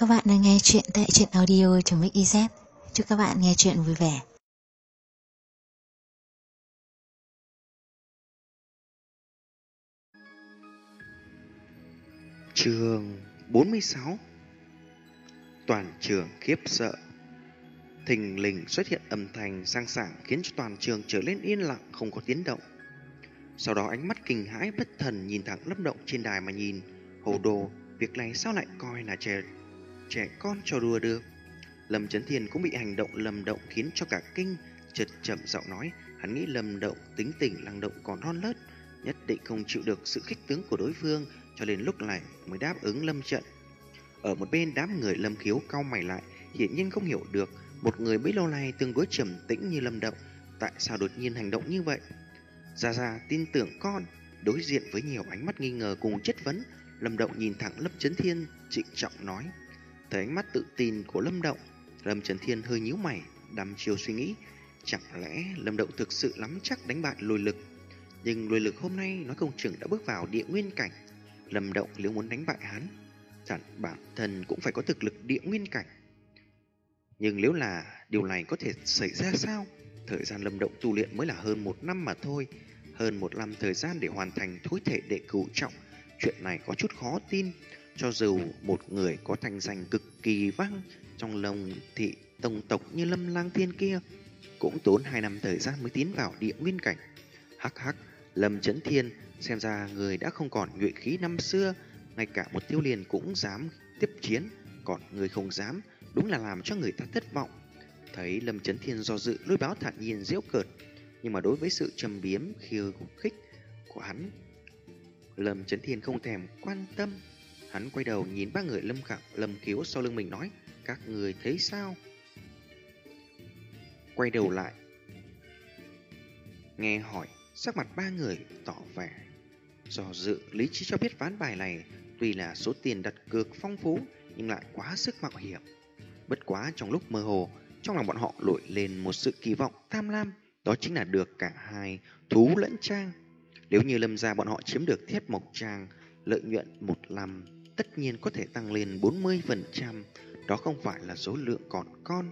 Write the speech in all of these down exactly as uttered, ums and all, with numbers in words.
các bạn đang nghe chuyện tại truyện audio.mix.iz. Chúc các bạn nghe chuyện vui vẻ. Chương bốn mươi sáu. Toàn trường khiếp sợ. Thình lình xuất hiện âm thanh sang sảng khiến cho toàn trường trở lên yên lặng, không có tiếng động. Sau đó ánh mắt kinh hãi bất thần nhìn thẳng Lâm Động trên đài mà nhìn. Hồ đồ, việc này sao lại coi là trẻ trẻ con trò đùa được? Lâm Chấn Thiên cũng bị hành động Lâm Động khiến cho cả kinh, chợt chậm giọng nói, hắn nghĩ Lâm Động tính tình năng động còn non nớt, nhất định không chịu được sự khích tướng của đối phương, cho nên lúc này mới đáp ứng lâm trận. Ở một bên đám người Lâm Khiếu cau mày lại, hiển nhiên không hiểu được một người bấy lâu nay tương đối trầm tĩnh như Lâm Động tại sao đột nhiên hành động như vậy. Gia Gia tin tưởng con. Đối diện với nhiều ánh mắt nghi ngờ cùng chất vấn, Lâm Động nhìn thẳng Lâm Chấn Thiên, trịnh trọng nói. Thấy ánh mắt tự tin của Lâm Động, Lâm Chấn Thiên hơi nhíu mày, đăm chiêu suy nghĩ, chẳng lẽ Lâm Động thực sự nắm chắc đánh bại lôi lực? Nhưng lôi lực hôm nay nói không chừng đã bước vào địa nguyên cảnh. Lâm Động nếu muốn đánh bại hắn, chẳng bản thân cũng phải có thực lực địa nguyên cảnh. Nhưng nếu là điều này có thể xảy ra sao? Thời gian Lâm Động tu luyện mới là hơn một năm mà thôi. Hơn một năm thời gian để hoàn thành thối thể đệ cửu trọng, chuyện này có chút khó tin. Cho dù một người có thành danh cực kỳ vang trong lòng thị tông tộc như Lâm Lang Thiên kia, cũng tốn hai năm thời gian mới tiến vào địa nguyên cảnh. Hắc hắc, Lâm Chấn Thiên xem ra người đã không còn nhuệ khí năm xưa, ngay cả một Tiêu Liên cũng dám tiếp chiến, còn người không dám, đúng là làm cho người ta thất vọng. Thấy Lâm Chấn Thiên do dự, Lôi Báo thản nhiên giễu cợt, nhưng mà đối với sự trầm biếm khiêu khích của hắn, Lâm Chấn Thiên không thèm quan tâm. Hắn quay đầu nhìn ba người Lâm Khẳng, Lâm Khiếu sau lưng mình nói, các người thấy sao? Quay đầu lại nghe hỏi, sắc mặt ba người tỏ vẻ do dự. Lý trí cho biết ván bài này tuy là số tiền đặt cược phong phú nhưng lại quá sức mạo hiểm. Bất quá trong lúc mơ hồ, trong lòng bọn họ nổi lên một sự kỳ vọng tham lam, đó chính là được cả hai thú lẫn trang. Nếu như Lâm gia bọn họ chiếm được Thiết Mộc Trang, lợi nhuận một năm tất nhiên có thể tăng lên bốn mươi phần trăm, đó không phải là số lượng còn con.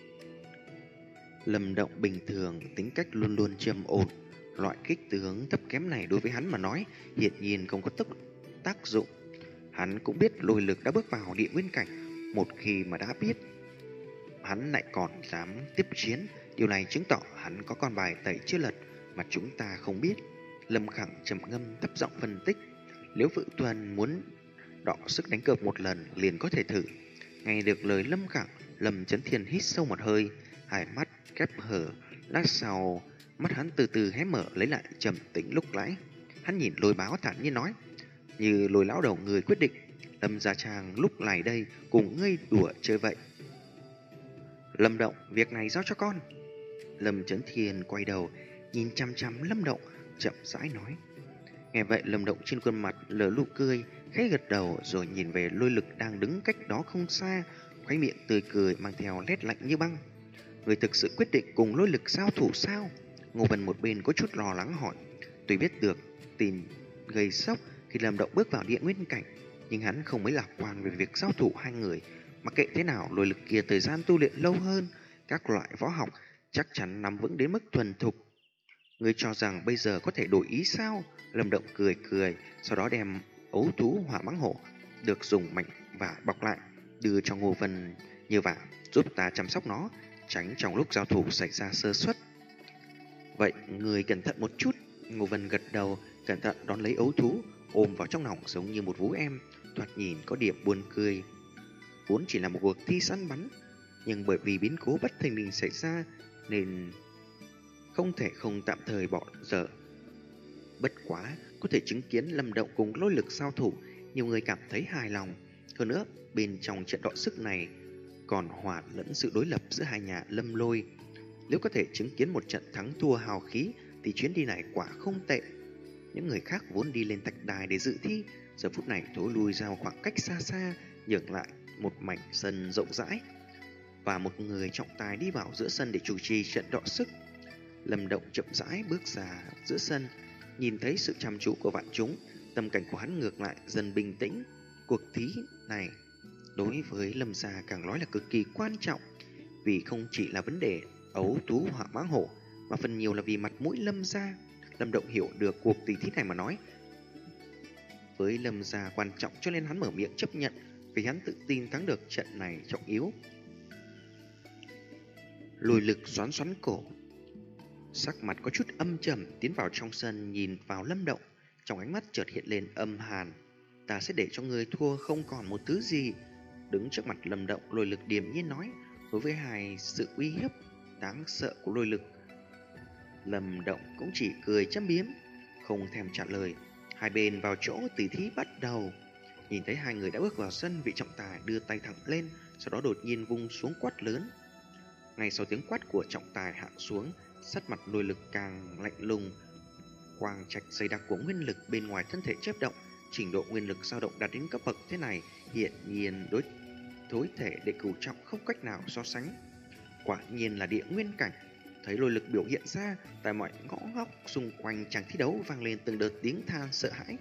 Lâm Động bình thường tính cách luôn luôn trầm ổn, loại kích tướng thấp kém này đối với hắn mà nói hiển nhiên không có tốc tác dụng. Hắn cũng biết lôi lực đã bước vào địa nguyên cảnh, một khi mà đã biết, hắn lại còn dám tiếp chiến, điều này chứng tỏ hắn có con bài tẩy chưa lật mà chúng ta không biết. Lâm Khẳng trầm ngâm thấp giọng phân tích, nếu Vự Tuần muốn đọ sức đánh cược một lần liền có thể thử. Nghe được lời Lâm Khẳng, Lâm Chấn Thiên hít sâu một hơi, hai mắt khép hở, lát sau mắt hắn từ từ hé mở lấy lại trầm tĩnh lúc nãy. Hắn nhìn Lôi Báo thản nhiên nói, như Lôi lão đầu người quyết định, Lâm gia Trang lúc này đây cùng ngươi đùa chơi vậy. Lâm Động, việc này giao cho con. Lâm Chấn Thiên quay đầu nhìn chăm chăm Lâm Động, chậm rãi nói. Nghe vậy Lâm Động trên khuôn mặt lờ nụ cười, khẽ gật đầu rồi nhìn về Lôi Lực đang đứng cách đó không xa, khóe miệng tươi cười mang theo nét lạnh như băng. Người thực sự quyết định cùng Lôi Lực giao thủ sao? Ngô Vân một bên có chút lo lắng hỏi. Tuy biết được tin gây sốc khi Lâm Động bước vào địa nguyên cảnh, nhưng hắn không mấy lạc quan về việc giao thủ hai người. Mặc kệ thế nào, Lôi Lực kia thời gian tu luyện lâu hơn, các loại võ học chắc chắn nắm vững đến mức thuần thục. Ngươi cho rằng bây giờ có thể đổi ý sao? Lâm Động cười cười, sau đó đem ấu thú hỏa mãng hổ được dùng mảnh và bọc lại, đưa cho Ngô Vân, như vậy giúp ta chăm sóc nó, tránh trong lúc giao thủ xảy ra sơ suất. Vậy người cẩn thận một chút. Ngô Vân gật đầu, cẩn thận đón lấy ấu thú, ôm vào trong lòng giống như một vú em, thoạt nhìn có điểm buồn cười. Vốn chỉ là một cuộc thi săn bắn, nhưng bởi vì biến cố bất thình lình xảy ra nên không thể không tạm thời bỏ dở. Bất quá có thể chứng kiến Lâm Động cùng Lôi Lực giao thủ, nhiều người cảm thấy hài lòng. Hơn nữa, bên trong trận đọ sức này còn hòa lẫn sự đối lập giữa hai nhà Lâm Lôi. Nếu có thể chứng kiến một trận thắng thua hào khí thì chuyến đi này quả không tệ. Những người khác vốn đi lên thạch đài để dự thi, giờ phút này thối lui ra một khoảng cách xa xa, nhường lại một mảnh sân rộng rãi và một người trọng tài đi vào giữa sân để chủ trì trận đọ sức. Lâm Động chậm rãi bước ra giữa sân, nhìn thấy sự chăm chú của vạn chúng, tâm cảnh của hắn ngược lại dần bình tĩnh. Cuộc thí này đối với Lâm gia càng nói là cực kỳ quan trọng, vì không chỉ là vấn đề ấu tú hỏa mãng hổ, mà phần nhiều là vì mặt mũi Lâm gia. Lâm Động hiểu được cuộc tỷ thí này mà nói với Lâm gia quan trọng, cho nên hắn mở miệng chấp nhận, vì hắn tự tin thắng được trận này trọng yếu. Lôi Lực xoắn xoắn cổ, sắc mặt có chút âm trầm, tiến vào trong sân nhìn vào Lâm Động, trong ánh mắt chợt hiện lên âm hàn. Ta sẽ để cho người thua không còn một thứ gì. Đứng trước mặt Lâm Động, Lôi Lực điềm nhiên nói. Đối với hai sự uy hiếp đáng sợ của Lôi Lực, Lâm Động cũng chỉ cười châm biếm, không thèm trả lời. Hai bên vào chỗ, tỷ thí bắt đầu. Nhìn thấy hai người đã bước vào sân, vị trọng tài đưa tay thẳng lên, sau đó đột nhiên vung xuống quát lớn. Ngay sau tiếng quát của trọng tài hạ xuống, sắc mặt Lôi Lực càng lạnh lùng. Quang trạch dày đặc của nguyên lực bên ngoài thân thể chớp động, trình độ nguyên lực dao động đạt đến cấp bậc thế này, hiện nhiên đối thối thể đệ cửu trọng không cách nào so sánh. Quả nhiên là địa nguyên cảnh. Thấy Lôi Lực biểu hiện ra, tại mọi ngõ ngóc xung quanh chàng thi đấu vang lên từng đợt tiếng than sợ hãi.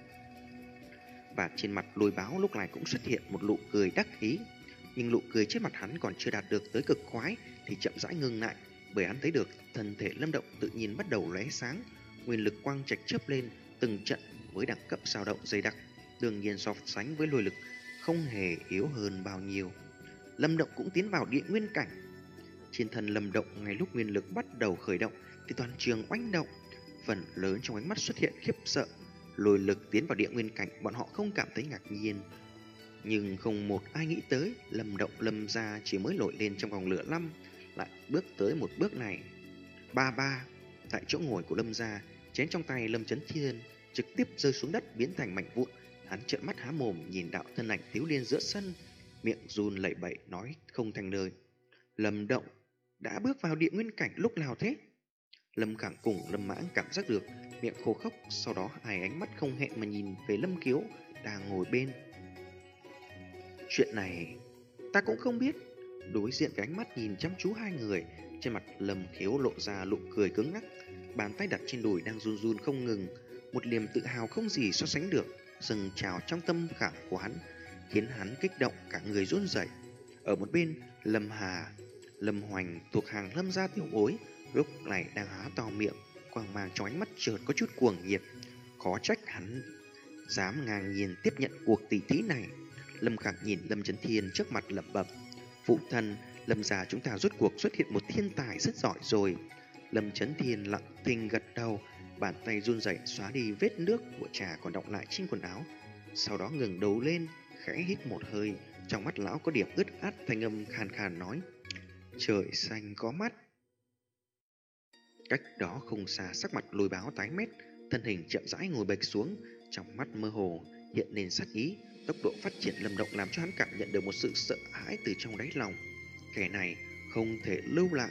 Và trên mặt Lôi Báo lúc này cũng xuất hiện một nụ cười đắc ý. Nhưng nụ cười trên mặt hắn còn chưa đạt được tới cực khoái thì chậm rãi ngừng lại, bởi hắn thấy được thân thể Lâm Động tự nhiên bắt đầu lóe sáng, nguyên lực quang trạch chớp lên từng trận với đẳng cấp dao động dày đặc, đương nhiên so sánh với Lôi Lực không hề yếu hơn bao nhiêu. Lâm Động cũng tiến vào địa nguyên cảnh. Trên thân Lâm Động ngay lúc nguyên lực bắt đầu khởi động thì toàn trường oanh động, phần lớn trong ánh mắt xuất hiện khiếp sợ. Lôi Lực tiến vào địa nguyên cảnh, bọn họ không cảm thấy ngạc nhiên, nhưng không một ai nghĩ tới Lâm Động Lâm gia chỉ mới nổi lên trong vòng lửa năm lại bước tới một bước này. Ba ba, tại chỗ ngồi của Lâm gia, chén trong tay Lâm Chấn Thiên trực tiếp rơi xuống đất biến thành mảnh vụn. Hắn trợn mắt há mồm nhìn đạo thân ảnh thiếu niên giữa sân, miệng run lẩy bẩy nói không thành lời. Lâm Động đã bước vào địa nguyên cảnh lúc nào thế? Lâm Khẳng cùng Lâm Mãng cảm giác được, miệng khô khốc, sau đó hai ánh mắt không hẹn mà nhìn về Lâm Kiếu đang ngồi bên. Chuyện này ta cũng không biết. Đối diện với ánh mắt nhìn chăm chú hai người, trên mặt Lâm Khiếu lộ ra nụ cười cứng ngắc, bàn tay đặt trên đùi đang run run không ngừng, một niềm tự hào không gì so sánh được dâng trào trong tâm khảm của hắn, khiến hắn kích động cả người run rẩy. Ở một bên, Lâm Hà, Lâm Hoành thuộc hàng Lâm gia tiểu bối lúc này đang há to miệng, quang mang trong ánh mắt chợt có chút cuồng nhiệt. Khó trách hắn dám ngang nhiên tiếp nhận cuộc tỷ thí này. Lâm Khẳng nhìn Lâm Chấn Thiên trước mặt lẩm bẩm: phụ thân, Lâm gia chúng ta rốt cuộc xuất hiện một thiên tài rất giỏi rồi. Lâm Chấn Thiên lặng thinh gật đầu, bàn tay run rẩy xóa đi vết nước của trà còn đọng lại trên quần áo, sau đó ngẩng đầu lên, khẽ hít một hơi, trong mắt lão có điểm ướt át, thanh âm khàn khàn nói: trời xanh có mắt. Cách đó không xa, sắc mặt Lôi Báo tái mét, thân hình chậm rãi ngồi bệt xuống, trong mắt mơ hồ hiện lên sát ý. Tốc độ phát triển Lâm Động làm cho hắn cảm nhận được một sự sợ hãi từ trong đáy lòng. Kẻ này không thể lưu lại.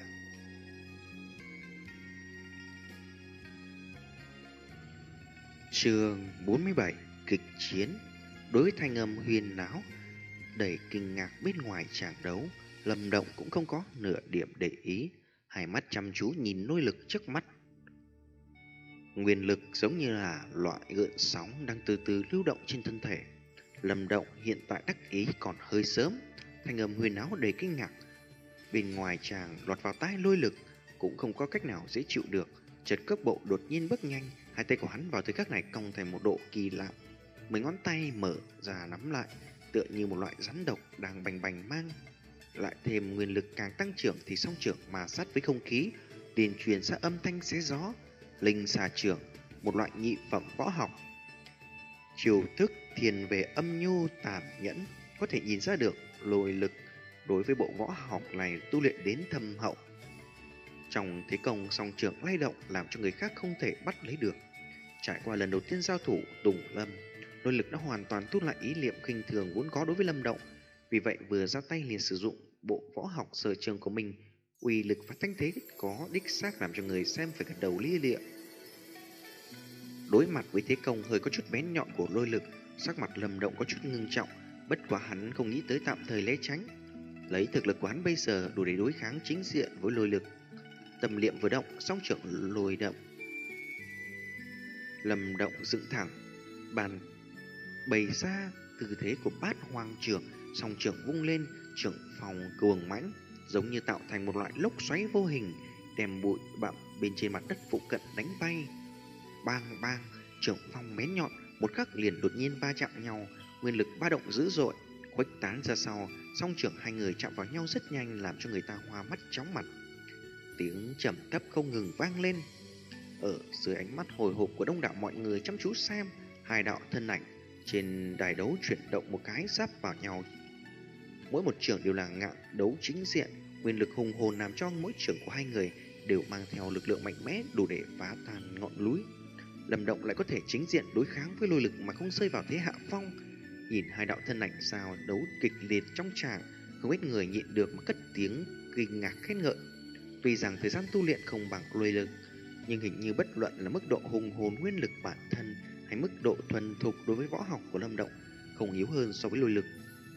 Chương bốn mươi bảy: Kịch chiến. Đối với thanh âm huyền náo đầy kinh ngạc bên ngoài tràng đấu, Lâm Động cũng không có nửa điểm để ý, hai mắt chăm chú nhìn Lôi Lực trước mắt. Nguyên lực giống như là loại gợn sóng đang từ từ lưu động trên thân thể. Lâm Động hiện tại đắc ý còn hơi sớm. Thanh âm huyền áo đầy kinh ngạc bên ngoài chàng lọt vào tai Lôi Lực, cũng không có cách nào dễ chịu được. Chợt cước bộ đột nhiên bước nhanh, hai tay của hắn vào thời khắc này cong thành một độ kỳ lạ, mấy ngón tay mở ra nắm lại, tựa như một loại rắn độc đang bành bành mang. Lại thêm nguyên lực càng tăng trưởng thì song trưởng mà sát với không khí, liền truyền ra âm thanh xé gió. Linh xà trưởng, một loại nhị phẩm võ học, chiêu thức thiên về âm nhu tàn nhẫn, có thể nhìn ra được Lôi Lực đối với bộ võ học này tu luyện đến thâm hậu. Trong thế công song trưởng lay động làm cho người khác không thể bắt lấy được. Trải qua lần đầu tiên giao thủ Tùng Lâm, Lôi Lực đã hoàn toàn thu lại ý niệm khinh thường vốn có đối với Lâm Động. Vì vậy vừa ra tay liền sử dụng bộ võ học sở trường của mình, uy lực và thanh thế có đích xác làm cho người xem phải gật đầu lia lịa. Đối mặt với thế công hơi có chút bén nhọn của Lôi Lực, sắc mặt Lâm Động có chút ngưng trọng, bất quá hắn không nghĩ tới tạm thời né tránh. Lấy thực lực của hắn bây giờ đủ để đối kháng chính diện với Lôi Lực. Tâm niệm vừa động, song trưởng lôi động. Lâm Động dựng thẳng, bàn bày ra tư thế của bát hoang trưởng, song trưởng vung lên, trưởng phòng cuồng mãnh, giống như tạo thành một loại lốc xoáy vô hình, đem bụi bặm bên trên mặt đất phụ cận đánh bay. Bang bang, trưởng phong bén nhọn, một khắc liền đột nhiên va chạm nhau, nguyên lực ba động dữ dội, khuếch tán ra sau, song trưởng hai người chạm vào nhau rất nhanh, làm cho người ta hoa mắt chóng mặt. Tiếng trầm thấp không ngừng vang lên. Ở dưới ánh mắt hồi hộp của đông đảo mọi người chăm chú xem, hai đạo thân ảnh trên đài đấu chuyển động một cái giáp vào nhau. Mỗi một trưởng đều là ngạng đấu chính diện, nguyên lực hùng hồn làm cho mỗi trưởng của hai người đều mang theo lực lượng mạnh mẽ đủ để phá tan ngọn núi. Lâm Động lại có thể chính diện đối kháng với lôi lực mà không rơi vào thế hạ phong. Nhìn hai đạo thân ảnh giao đấu kịch liệt trong tràng, không ít người nhịn được mà cất tiếng kinh ngạc khen ngợi. Tuy rằng thời gian tu luyện không bằng lôi lực, nhưng hình như bất luận là mức độ hùng hồn nguyên lực bản thân hay mức độ thuần thục đối với võ học của Lâm Động không yếu hơn so với lôi lực.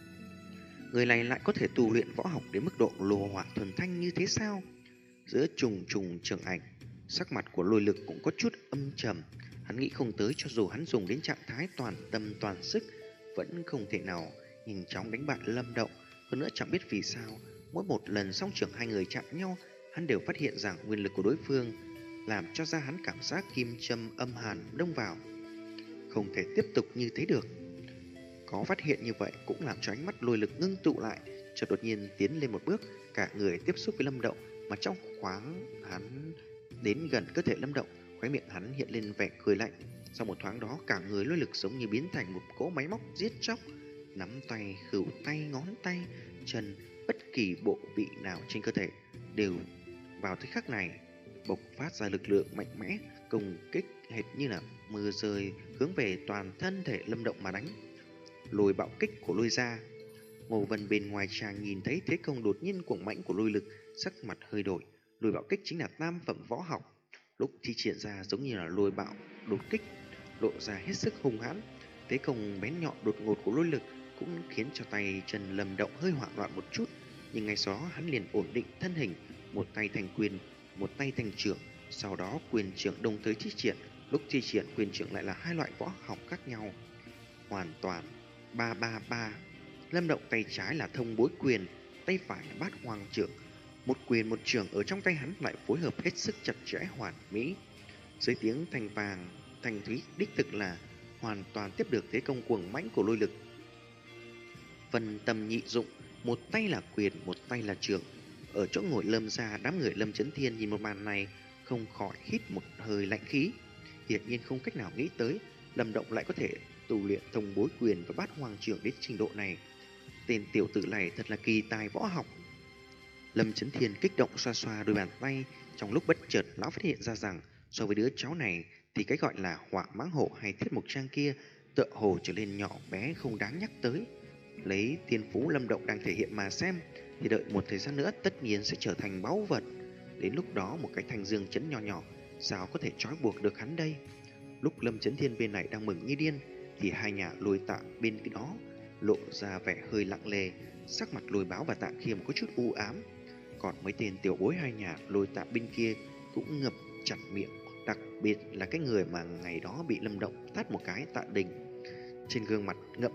Người này lại có thể tu luyện võ học đến mức độ lô hỏa thuần thanh như thế sao? Giữa trùng trùng trường ảnh, sắc mặt của lôi lực cũng có chút âm trầm. Hắn nghĩ không tới cho dù hắn dùng đến trạng thái toàn tâm toàn sức vẫn không thể nào nhanh chóng đánh bại Lâm Động. Hơn nữa chẳng biết vì sao, mỗi một lần song trưởng hai người chạm nhau, hắn đều phát hiện rằng nguyên lực của đối phương làm cho ra hắn cảm giác kim châm âm hàn đông vào. Không thể tiếp tục như thế được. Có phát hiện như vậy cũng làm cho ánh mắt lôi lực ngưng tụ lại, chợt đột nhiên tiến lên một bước, cả người tiếp xúc với Lâm Động, mà trong khoáng hắn đến gần cơ thể Lâm Động, khóe miệng hắn hiện lên vẻ cười lạnh. Sau một thoáng đó, cả người lôi lực giống như biến thành một cỗ máy móc giết chóc, nắm tay, khửu tay, ngón tay, chân, bất kỳ bộ vị nào trên cơ thể đều vào thời khắc này bộc phát ra lực lượng mạnh mẽ, công kích hệt như là mưa rơi hướng về toàn thân thể Lâm Động mà đánh. Lôi bạo kích của lôi ra. Ngô Vân bên ngoài tràng nhìn thấy thế công đột nhiên cuồng mãnh của lôi lực, sắc mặt hơi đổi. Lôi bạo kích chính là tam phẩm võ học, lúc thi triển ra giống như là lôi bạo đột kích, lộ ra hết sức hung hãn. Thế công bén nhọn đột ngột của lôi lực cũng khiến cho tay chân Lâm Động hơi hoảng loạn một chút, nhưng ngay sau đó hắn liền ổn định thân hình, một tay thành quyền, một tay thành trưởng, sau đó quyền trưởng đồng thời thi triển. Lúc thi triển quyền trưởng lại là hai loại võ học khác nhau hoàn toàn. Ba ba ba. Lâm Động tay trái là thông bối quyền, tay phải là bát hoang trưởng. Một quyền một trưởng ở trong tay hắn lại phối hợp hết sức chặt chẽ hoàn mỹ. Dưới tiếng thanh vàng thanh thúy, đích thực là hoàn toàn tiếp được thế công cuồng mãnh của lôi lực. Phần tâm nhị dụng, một tay là quyền, một tay là trưởng. Ở chỗ ngồi Lâm gia, đám người Lâm Chấn Thiên nhìn một màn này không khỏi hít một hơi lạnh khí. Hiển nhiên không cách nào nghĩ tới Lâm Động lại có thể tu luyện thông bối quyền và bát hoàng trưởng đến trình độ này. Tên tiểu tử này thật là kỳ tài võ học. Lâm Chấn Thiên kích động xoa xoa đôi bàn tay, trong lúc bất chợt lão phát hiện ra rằng so với đứa cháu này thì cái gọi là Hỏa Mãng Hổ hay Thiết Mục Trang kia tựa hồ trở nên nhỏ bé không đáng nhắc tới. Lấy thiên phú Lâm Động đang thể hiện mà xem thì đợi một thời gian nữa tất nhiên sẽ trở thành báu vật. Đến lúc đó một cái thanh dương chấn nhỏ nhỏ sao có thể trói buộc được hắn đây? Lúc Lâm Chấn Thiên bên này đang mừng như điên thì hai nhà Lôi Tạ bên đó lộ ra vẻ hơi lặng lề, sắc mặt Lôi Báo và Tạ Khiêm có chút u ám. Còn mấy tên tiểu bối hai nhà Lôi Tạ bên kia cũng ngập chặt miệng, đặc biệt là cái người mà ngày đó bị Lâm Động tát một cái, Tạ Đình. Trên gương mặt ngậm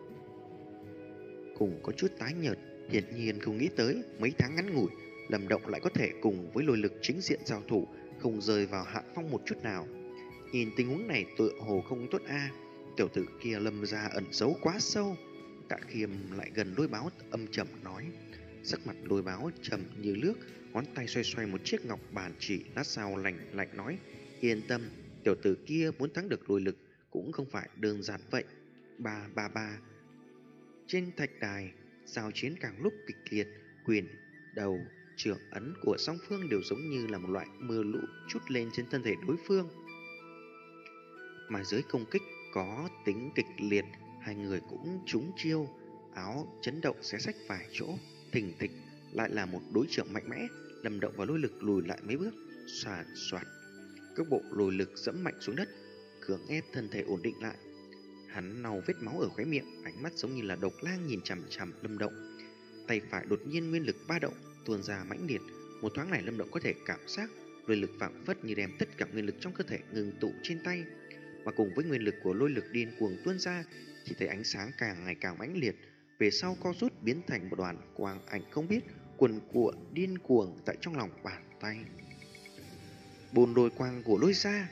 cùng có chút tái nhợt, hiển nhiên không nghĩ tới mấy tháng ngắn ngủi Lâm Động lại có thể cùng với lôi lực chính diện giao thủ, không rơi vào hạ phong một chút nào. Nhìn tình huống này tựa hồ không tốt a, à. Tiểu tử kia Lâm gia ẩn giấu quá sâu. Tạ Khiêm lại gần Lôi Báo âm trầm nói. Sắc mặt Lôi Báo trầm như nước, ngón tay xoay xoay một chiếc ngọc bàn chỉ, lát sau lạnh lạnh nói: yên tâm, tiểu tử kia muốn thắng được lôi lực cũng không phải đơn giản vậy. Ba ba ba. Trên thạch đài, giao chiến càng lúc kịch liệt, quyền đầu trưởng ấn của song phương đều giống như là một loại mưa lũ trút lên trên thân thể đối phương. Mà dưới công kích có tính kịch liệt, hai người cũng trúng chiêu, áo chấn động xé rách vài chỗ, thình thịch lại là một đối trưởng mạnh mẽ. Lâm Động và lôi lực lùi lại mấy bước, xoàn xoạt, các bộ lôi lực dẫm mạnh xuống đất, cưỡng ép thân thể ổn định lại. Hắn lau vết máu ở khóe miệng, ánh mắt giống như là độc lang nhìn chằm chằm Lâm Động. Tay phải đột nhiên nguyên lực ba động tuôn ra mãnh liệt. Một thoáng này Lâm Động có thể cảm giác lôi lực phảng phất như đem tất cả nguyên lực trong cơ thể ngừng tụ trên tay, mà cùng với nguyên lực của lôi lực điên cuồng tuôn ra, chỉ thấy ánh sáng càng ngày càng mãnh liệt, về sau co rút biến thành một đoàn quang ảnh không biết cuồn cuộn điên cuồng tại trong lòng bàn tay. Bồn lôi quang của lôi ra.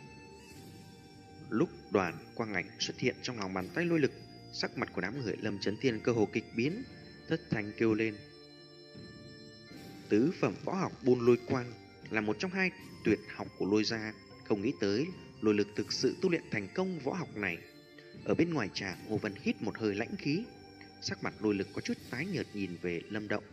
Lúc đoàn quang ảnh xuất hiện trong lòng bàn tay lôi lực, sắc mặt của đám người Lâm Chấn Thiên cơ hồ kịch biến, thất thanh kêu lên. Tứ phẩm võ học bồn lôi quang là một trong hai tuyệt học của lôi gia, không nghĩ tới lôi lực thực sự tu luyện thành công võ học này. Ở bên ngoài tràng, Ngô Vân hít một hơi lãnh khí, sắc mặt lôi lực có chút tái nhợt nhìn về Lâm Động.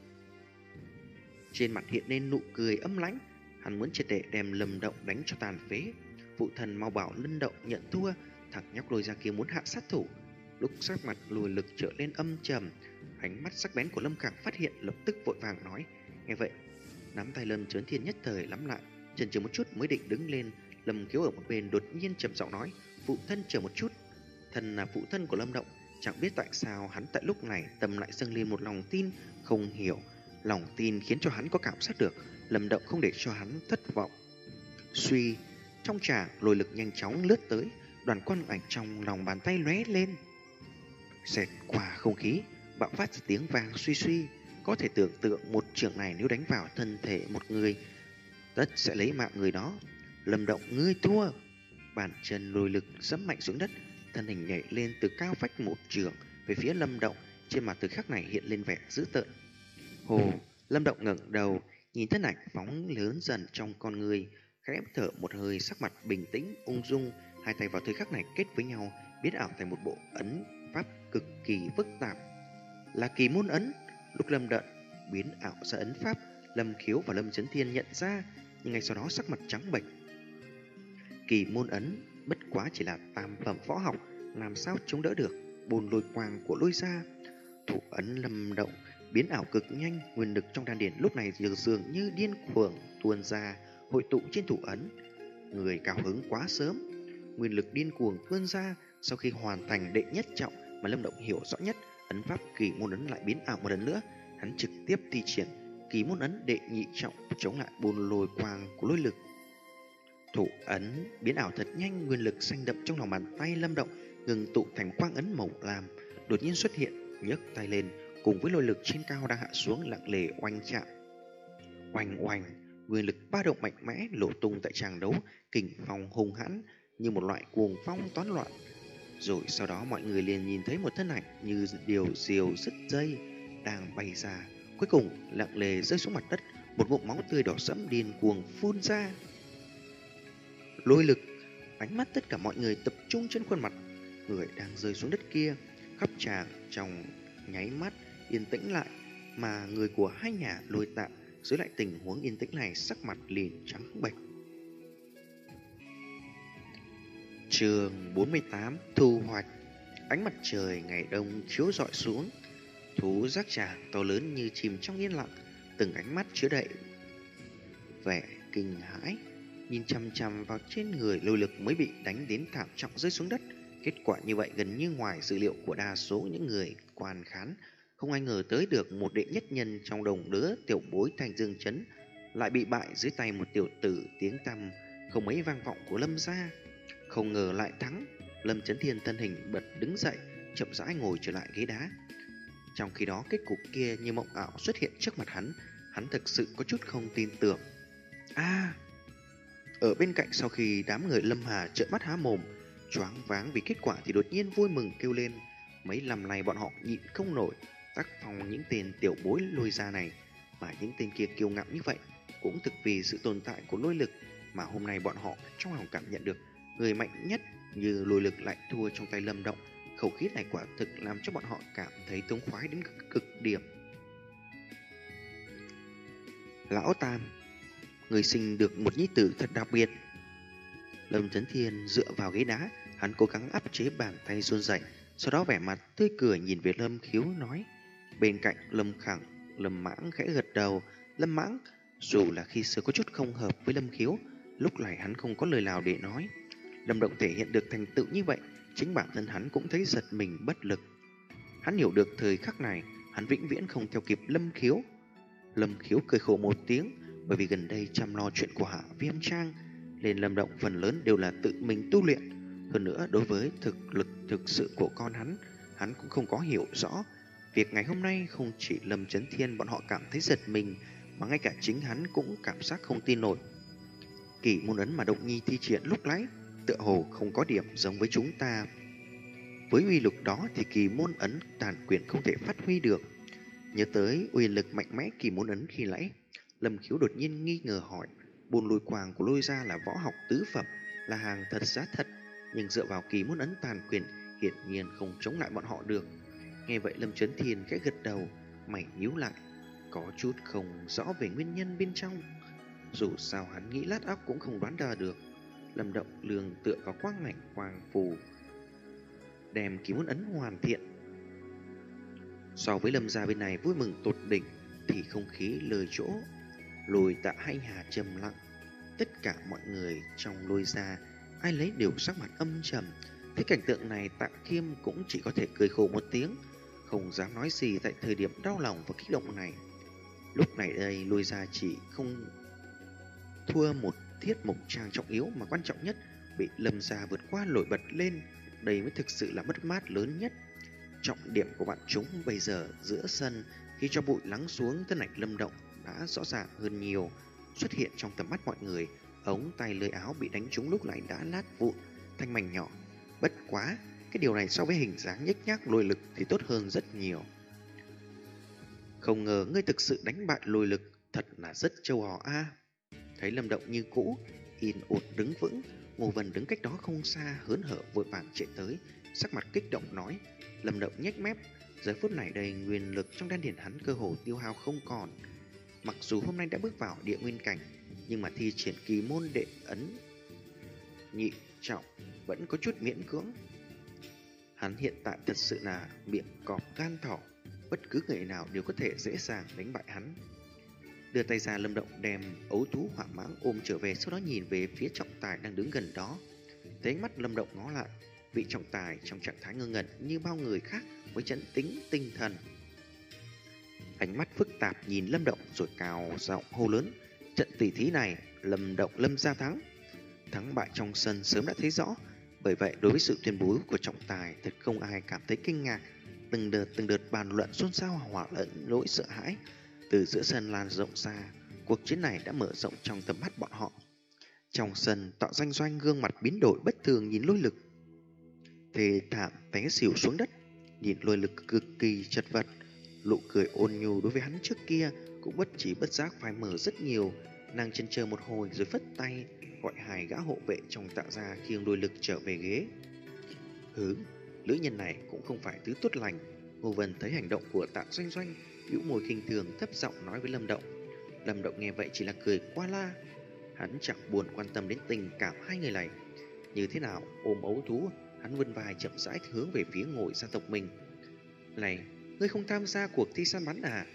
Trên mặt hiện lên nụ cười âm lãnh, hắn muốn triệt để đem Lâm Động đánh cho tàn phế. Phụ thần mau bảo Lâm Động nhận thua, thằng nhóc lôi ra kia muốn hạ sát thủ. Lúc sắc mặt lôi lực trở lên âm trầm, ánh mắt sắc bén của Lâm Khẳng phát hiện, lập tức vội vàng nói. Nghe vậy, nắm tay Lâm Chấn Thiên nhất thời lắm lại, chần chừ một chút mới định đứng lên. Lâm Khiếu ở một bên đột nhiên trầm giọng nói, phụ thân chờ một chút. Thần là phụ thân của Lâm Động, chẳng biết tại sao hắn tại lúc này tâm lại dâng lên một lòng tin không hiểu. Lòng tin khiến cho hắn có cảm giác được Lâm Động không để cho hắn thất vọng. Suy, trong tràng lôi lực nhanh chóng lướt tới, đoàn quang ảnh trong lòng bàn tay lóe lên, xẹt qua không khí, bạo phát ra tiếng vang suy suy. Có thể tưởng tượng một trường này nếu đánh vào thân thể một người, tất sẽ lấy mạng người đó. Lâm Động, ngươi thua. Bàn chân lôi lực giẫm mạnh xuống đất, thân hình nhảy lên từ cao vách một trường về phía Lâm Động. Trên mặt từ khắc này hiện lên vẻ dữ tợn. Hồ, Lâm Động ngẩng đầu, nhìn thân ảnh phóng lớn dần trong con người, khẽ thở một hơi, sắc mặt bình tĩnh ung dung, hai tay vào thời khắc này kết với nhau, biến ảo thành một bộ ấn pháp cực kỳ phức tạp, là kỳ môn ấn. Lúc Lâm Động biến ảo ra ấn pháp, Lâm Khiếu và Lâm Chấn Thiên nhận ra, nhưng ngay sau đó sắc mặt trắng bệch. Kỳ môn ấn bất quá chỉ là tam phẩm võ học, làm sao chống đỡ được bồn lôi quang của lôi gia. Thủ ấn Lâm Động biến ảo cực nhanh, nguyên lực trong đan điền lúc này dường như điên cuồng tuôn ra, hội tụ trên thủ ấn. Người cao hứng quá sớm, nguyên lực điên cuồng tuôn ra. Sau khi hoàn thành đệ nhất trọng mà Lâm Động hiểu rõ nhất, ấn pháp kỳ môn ấn lại biến ảo một lần nữa. Hắn trực tiếp thi triển kỳ môn ấn đệ nhị trọng chống lại bồn lôi quang của lôi lực. Thủ ấn biến ảo thật nhanh, nguyên lực xanh đậm trong lòng bàn tay Lâm Động ngừng tụ thành quang ấn màu lam, đột nhiên xuất hiện, nhấc tay lên, cùng với lôi lực trên cao đang hạ xuống lặng lề oanh chạm. Oanh oanh, nguyên lực ba động mạnh mẽ nổ tung tại tràng đấu, kình phong hùng hãn như một loại cuồng phong toán loạn. Rồi sau đó mọi người liền nhìn thấy một thân ảnh như điều diều dứt dây đang bay ra, cuối cùng lặng lề rơi xuống mặt đất, một ngụm máu tươi đỏ sẫm điên cuồng phun ra. Lôi lực, ánh mắt tất cả mọi người tập trung trên khuôn mặt người đang rơi xuống đất kia. Khắp tràng trong nháy mắt yên tĩnh lại, mà người của hai nhà Lôi Tạ dưới lại tình huống yên tĩnh này sắc mặt liền trắng bệch. Chương bốn mươi tám, thu hoạch. Ánh mặt trời ngày đông chiếu rọi xuống, thú giác tràng to lớn như chìm trong yên lặng, từng ánh mắt chứa đầy vẻ kinh hãi, nhìn chăm chăm vào trên người lôi lực mới bị đánh đến thảm trọng rơi xuống đất. Kết quả như vậy gần như ngoài dự liệu của đa số những người quan khán. Không ai ngờ tới được một đệ nhất nhân trong đồng lứa tiểu bối Thanh Dương Trấn lại bị bại dưới tay một tiểu tử tiếng tăm không mấy vang vọng của Lâm gia. Không ngờ lại thắng. Lâm Chấn Thiên thân hình bật đứng dậy, chậm rãi ngồi trở lại ghế đá. Trong khi đó kết cục kia như mộng ảo xuất hiện trước mặt hắn, hắn thực sự có chút không tin tưởng. A! À, ở bên cạnh sau khi đám người Lâm Hà trợn mắt há mồm, choáng váng vì kết quả thì đột nhiên vui mừng kêu lên. Mấy năm nay bọn họ nhịn không nổi tác phong những tên tiểu bối lôi ra này, mà những tên kia kiêu ngạo như vậy cũng thực vì sự tồn tại của lôi lực, mà hôm nay bọn họ trong lòng cảm nhận được người mạnh nhất như lôi lực lại thua trong tay Lâm Động. Khẩu khí này quả thực làm cho bọn họ cảm thấy thống khoái đến cực, cực điểm. Lão Tam, người sinh được một nhi tử thật đặc biệt. Lâm Chấn Thiên dựa vào ghế đá, hắn cố gắng áp chế bàn tay run rẩy, sau đó vẻ mặt tươi cười nhìn về Lâm Khiếu nói. Bên cạnh Lâm Khẳng, Lâm Mãng khẽ gật đầu. Lâm Mãng dù là khi xưa có chút không hợp với Lâm Khiếu, lúc này hắn không có lời nào để nói. Lâm Động thể hiện được thành tựu như vậy, chính bản thân hắn cũng thấy giật mình bất lực. Hắn hiểu được thời khắc này hắn vĩnh viễn không theo kịp Lâm Khiếu. Lâm Khiếu cười khổ một tiếng, bởi vì gần đây chăm lo chuyện của Hạ Viêm Trang nên Lâm Động phần lớn đều là tự mình tu luyện. Hơn nữa đối với thực lực thực sự của con hắn, hắn cũng không có hiểu rõ. Việc ngày hôm nay không chỉ Lâm Chấn Thiên bọn họ cảm thấy giật mình, mà ngay cả chính hắn cũng cảm giác không tin nổi. Kỳ môn ấn mà Động Nhi thi triển lúc nãy tựa hồ không có điểm giống với chúng ta. Với uy lực đó thì kỳ môn ấn tàn quyền không thể phát huy được. Nhớ tới uy lực mạnh mẽ kỳ môn ấn khi nãy, Lâm Khiếu đột nhiên nghi ngờ hỏi, buồn lôi quang của lôi ra là võ học tứ phẩm, là hàng thật giá thật, nhưng dựa vào kỳ môn ấn tàn quyền hiển nhiên không chống lại bọn họ được. Nghe vậy Lâm Chấn Thiên khẽ gật đầu, mày nhíu lại, có chút không rõ về nguyên nhân bên trong. Dù sao hắn nghĩ lát óc cũng không đoán ra được. Lâm Động lường tựa vào quang mảnh quang phù, đem kỳ môn ấn hoàn thiện. So với Lâm gia bên này vui mừng tột đỉnh, thì không khí lời chỗ Lôi Tạ hay Hà trầm lặng. Tất cả mọi người trong Lôi gia ai lấy đều sắc mặt âm trầm. Thấy cảnh tượng này, Tạ Kiêm cũng chỉ có thể cười khổ một tiếng, không dám nói gì tại thời điểm đau lòng và kích động này. Lúc này đây Lôi gia chỉ không thua một thiết mục trang trọng yếu, mà quan trọng nhất bị Lâm gia vượt qua nổi bật lên. Đây mới thực sự là mất mát lớn nhất. Trọng điểm của bạn chúng bây giờ giữa sân, khi cho bụi lắng xuống, thân ảnh Lâm Động đã rõ ràng hơn nhiều, xuất hiện trong tầm mắt mọi người. Ống tay lưới áo bị đánh trúng lúc này đã lát vụn thành mảnh nhỏ. Bất quá, cái điều này so với hình dáng nhếch nhác lôi lực thì tốt hơn rất nhiều. Không ngờ ngươi thực sự đánh bại lôi lực, thật là rất châu hò a. Thấy Lâm Động như cũ, yên ổn đứng vững, Ngô Vân đứng cách đó không xa hớn hở vội vàng chạy tới, sắc mặt kích động nói. Lâm Động nhếch mép, giờ phút này đầy nguyên lực trong đan điền hắn cơ hồ tiêu hao không còn. Mặc dù hôm nay đã bước vào địa nguyên cảnh, nhưng mà thi triển kỳ môn đệ ấn nhị trọng vẫn có chút miễn cưỡng. Hắn hiện tại thật sự là miệng cọp gan thỏ, bất cứ người nào đều có thể dễ dàng đánh bại hắn. Đưa tay ra, Lâm Động đem ấu thú hỏa mãng ôm trở về, sau đó nhìn về phía trọng tài đang đứng gần đó. Thấy ánh mắt Lâm Động ngó lại, vị trọng tài trong trạng thái ngơ ngẩn như bao người khác với trấn tĩnh tinh thần. Ánh mắt phức tạp nhìn Lâm Động rồi cao giọng hô lớn, trận tỷ thí này Lâm Động Lâm gia thắng. Thắng bại trong sân sớm đã thấy rõ, bởi vậy đối với sự tuyên bố của trọng tài thật không ai cảm thấy kinh ngạc. Từng đợt từng đợt bàn luận xôn xao hỏa lẫn nỗi sợ hãi từ giữa sân lan rộng ra. Cuộc chiến này đã mở rộng trong tầm mắt bọn họ. Trong sân, Tọa Doanh Doanh gương mặt biến đổi bất thường nhìn lôi lực, thề thảm té xỉu xuống đất. Nhìn lôi lực cực kỳ chật vật, nụ cười ôn nhu đối với hắn trước kia cũng bất chỉ bất giác phai mờ rất nhiều. Nàng chần chờ một hồi rồi phất tay gọi hai gã hộ vệ trong Tạ gia khiêng lôi lực trở về ghế. Hứ, nữ nhân này cũng không phải thứ tốt lành. Ngô Vân thấy hành động của Tạ Doanh Doanh, bĩu môi khinh thường thấp giọng nói với Lâm Động. Lâm Động nghe vậy chỉ là cười qua la. Hắn chẳng buồn quan tâm đến tình cảm hai người này. Như thế nào ôm ấu thú, hắn vươn vai chậm rãi hướng về phía ngôi gia tộc mình. Này, ngươi không tham gia cuộc thi săn bắn à?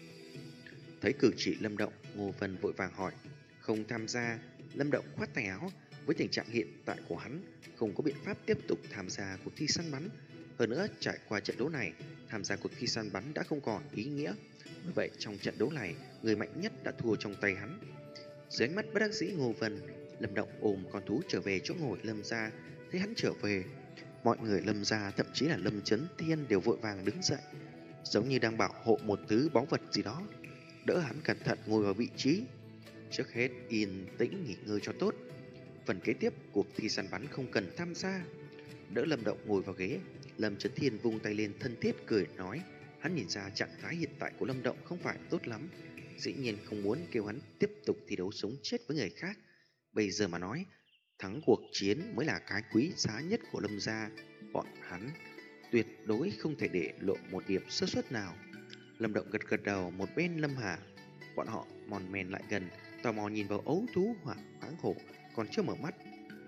Thấy cử chỉ Lâm Động, Ngô Vân vội vàng hỏi. Không tham gia. Lâm Động khoát tay áo. Với tình trạng hiện tại của hắn, không có biện pháp tiếp tục tham gia cuộc thi săn bắn. Hơn nữa, trải qua trận đấu này, tham gia cuộc thi săn bắn đã không còn ý nghĩa. Bởi vậy trong trận đấu này, người mạnh nhất đã thua trong tay hắn. Dưới ánh mắt bất đắc dĩ Ngô Vân, Lâm Động ôm con thú trở về chỗ ngồi Lâm gia. Thấy hắn trở về, mọi người Lâm gia, thậm chí là Lâm Chấn Thiên đều vội vàng đứng dậy, giống như đang bảo hộ một thứ báu vật gì đó, đỡ hắn cẩn thận ngồi vào vị trí. Trước hết yên tĩnh nghỉ ngơi cho tốt, phần kế tiếp cuộc thi săn bắn không cần tham gia. Đỡ Lâm Động ngồi vào ghế, Lâm Chấn Thiên vung tay lên thân thiết cười nói. Hắn nhìn ra trạng thái hiện tại của Lâm Động không phải tốt lắm, dĩ nhiên không muốn kêu hắn tiếp tục thi đấu sống chết với người khác. Bây giờ mà nói, thắng cuộc chiến mới là cái quý giá nhất của Lâm gia. Bọn hắn tuyệt đối không thể để lộ một điểm sơ suất nào. Lâm Động gật gật đầu, một bên Lâm Hà bọn họ mòn men lại gần, tò mò nhìn vào ấu thú hỏa mãng hổ còn chưa mở mắt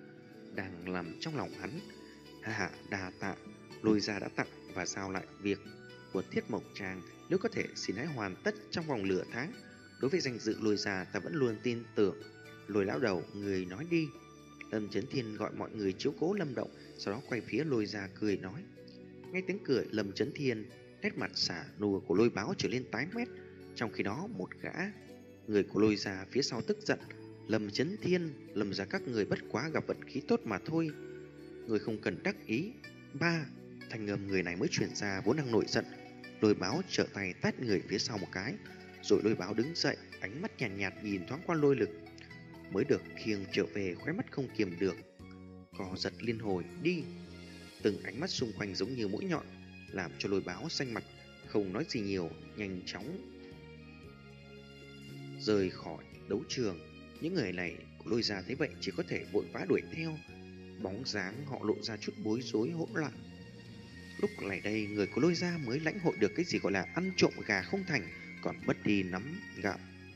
đang nằm trong lòng hắn. Ha ha, đa tạ. Lôi gia đã tặng và giao lại việc của Thiết Mộc Trang, nếu có thể xin hãy hoàn tất trong vòng nửa tháng. Đối với danh dự Lôi gia ta vẫn luôn tin tưởng. Lôi lão đầu, người nói đi. Lâm Chấn Thiên gọi mọi người chiếu cố Lâm Động, sau đó quay phía Lôi gia cười nói. Nghe tiếng cười Lâm Chấn Thiên, nét mặt xả nùa của Lôi Báo trở lên tái mét. Trong khi đó một gã người của Lôi gia phía sau tức giận. Lâm Chấn Thiên, Lâm gia các người bất quá gặp vận khí tốt mà thôi, người không cần đắc ý. Ba, thành ngầm người này mới chuyển ra vốn đang nổi giận, Lôi Báo trở tay tát người phía sau một cái, rồi Lôi Báo đứng dậy, ánh mắt nhàn nhạt, nhạt nhìn thoáng qua Lôi Lực, mới được khiêng trở về, khóe mắt không kiềm được co giật liên hồi. Đi! Từng ánh mắt xung quanh giống như mũi nhọn, làm cho Lôi Báo xanh mặt, không nói gì nhiều, nhanh chóng rời khỏi đấu trường. Những người này của Lôi gia thấy vậy chỉ có thể vội vã đuổi theo, bóng dáng họ lộ ra chút bối rối hỗn loạn. Lúc này đây, người của Lôi gia mới lãnh hội được cái gì gọi là ăn trộm gà không thành, còn mất đi nắm gạo.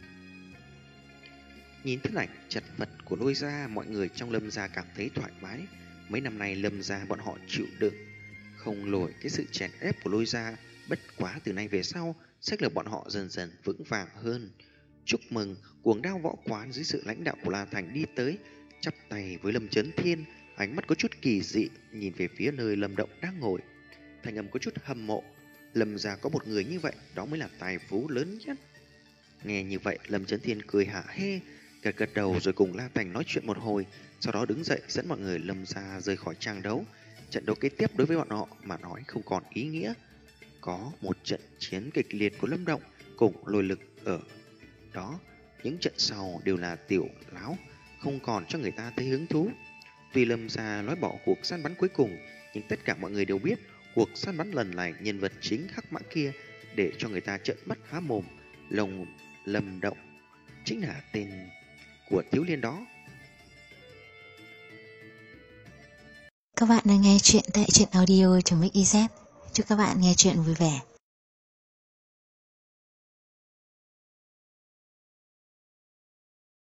Nhìn thân ảnh chật vật của Lôi gia, mọi người trong Lâm gia cảm thấy thoải mái. Mấy năm nay Lâm gia bọn họ chịu đựng không nổi cái sự chèn ép của Lôi gia, bất quá từ nay về sau, sách lược bọn họ dần dần vững vàng hơn. Chúc mừng! Cuồng Đao Võ Quán dưới sự lãnh đạo của La Thành đi tới, chắp tay với Lâm Chấn Thiên, ánh mắt có chút kỳ dị nhìn về phía nơi Lâm Động đang ngồi, thanh âm có chút hâm mộ. Lâm gia có một người như vậy, đó mới là tài phú lớn nhất. Nghe như vậy, Lâm Chấn Thiên cười hả hê, gật gật đầu rồi cùng La Thành nói chuyện một hồi, sau đó đứng dậy dẫn mọi người Lâm gia rời khỏi trang đấu. Trận đấu kế tiếp đối với bọn họ mà nói không còn ý nghĩa. Có một trận chiến kịch liệt của Lâm Động cùng Lôi Lực ở đó, những trận sau đều là tiểu láo, không còn cho người ta thấy hứng thú. Tuy Lâm gia nói bỏ cuộc săn bắn cuối cùng, nhưng tất cả mọi người đều biết cuộc săn bắn lần này nhân vật chính Hắc Mã kia để cho người ta trợn mắt há mồm. Lồng Lâm Động chính là tên của thiếu liên đó. Các bạn đang nghe chuyện tại truyện audio.mixyz. Chúc các bạn nghe chuyện vui vẻ.